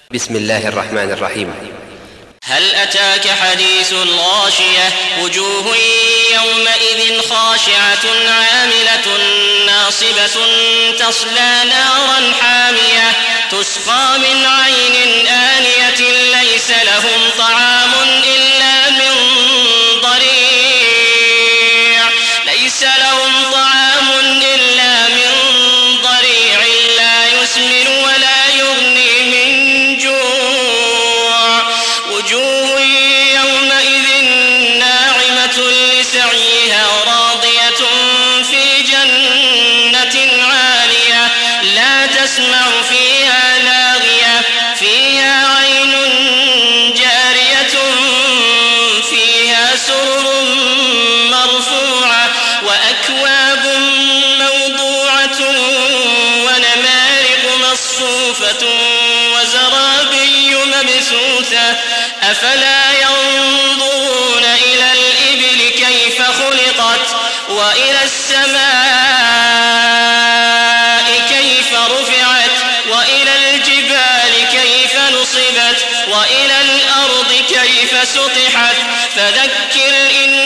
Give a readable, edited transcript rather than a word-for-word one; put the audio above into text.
بسم الله الرحمن الرحيم. هل أتاك حديث الغاشية وجوه يومئذ خاشعة عاملة ناصبة تصلى نارا حامية تسقى من عين آنية ليس لهم طعام إلا من ضريع لا يسمن ولا يغني من جوع وجوه يومئذ ناعمة لسعيها راضية في جنة عالية لا تسمع فيها لاغية فيها عين جارية فيها سرر مرفوعة وأكواب موضوعة ونمارق مصفوفة وزرابي مبثوثة أفلا ينظرون إلى الإبل كيف خلقت وإلى السماء كيف رفعت وإلى الجبال كيف نصبت وإلى الأرض كيف سطحت فذكر إن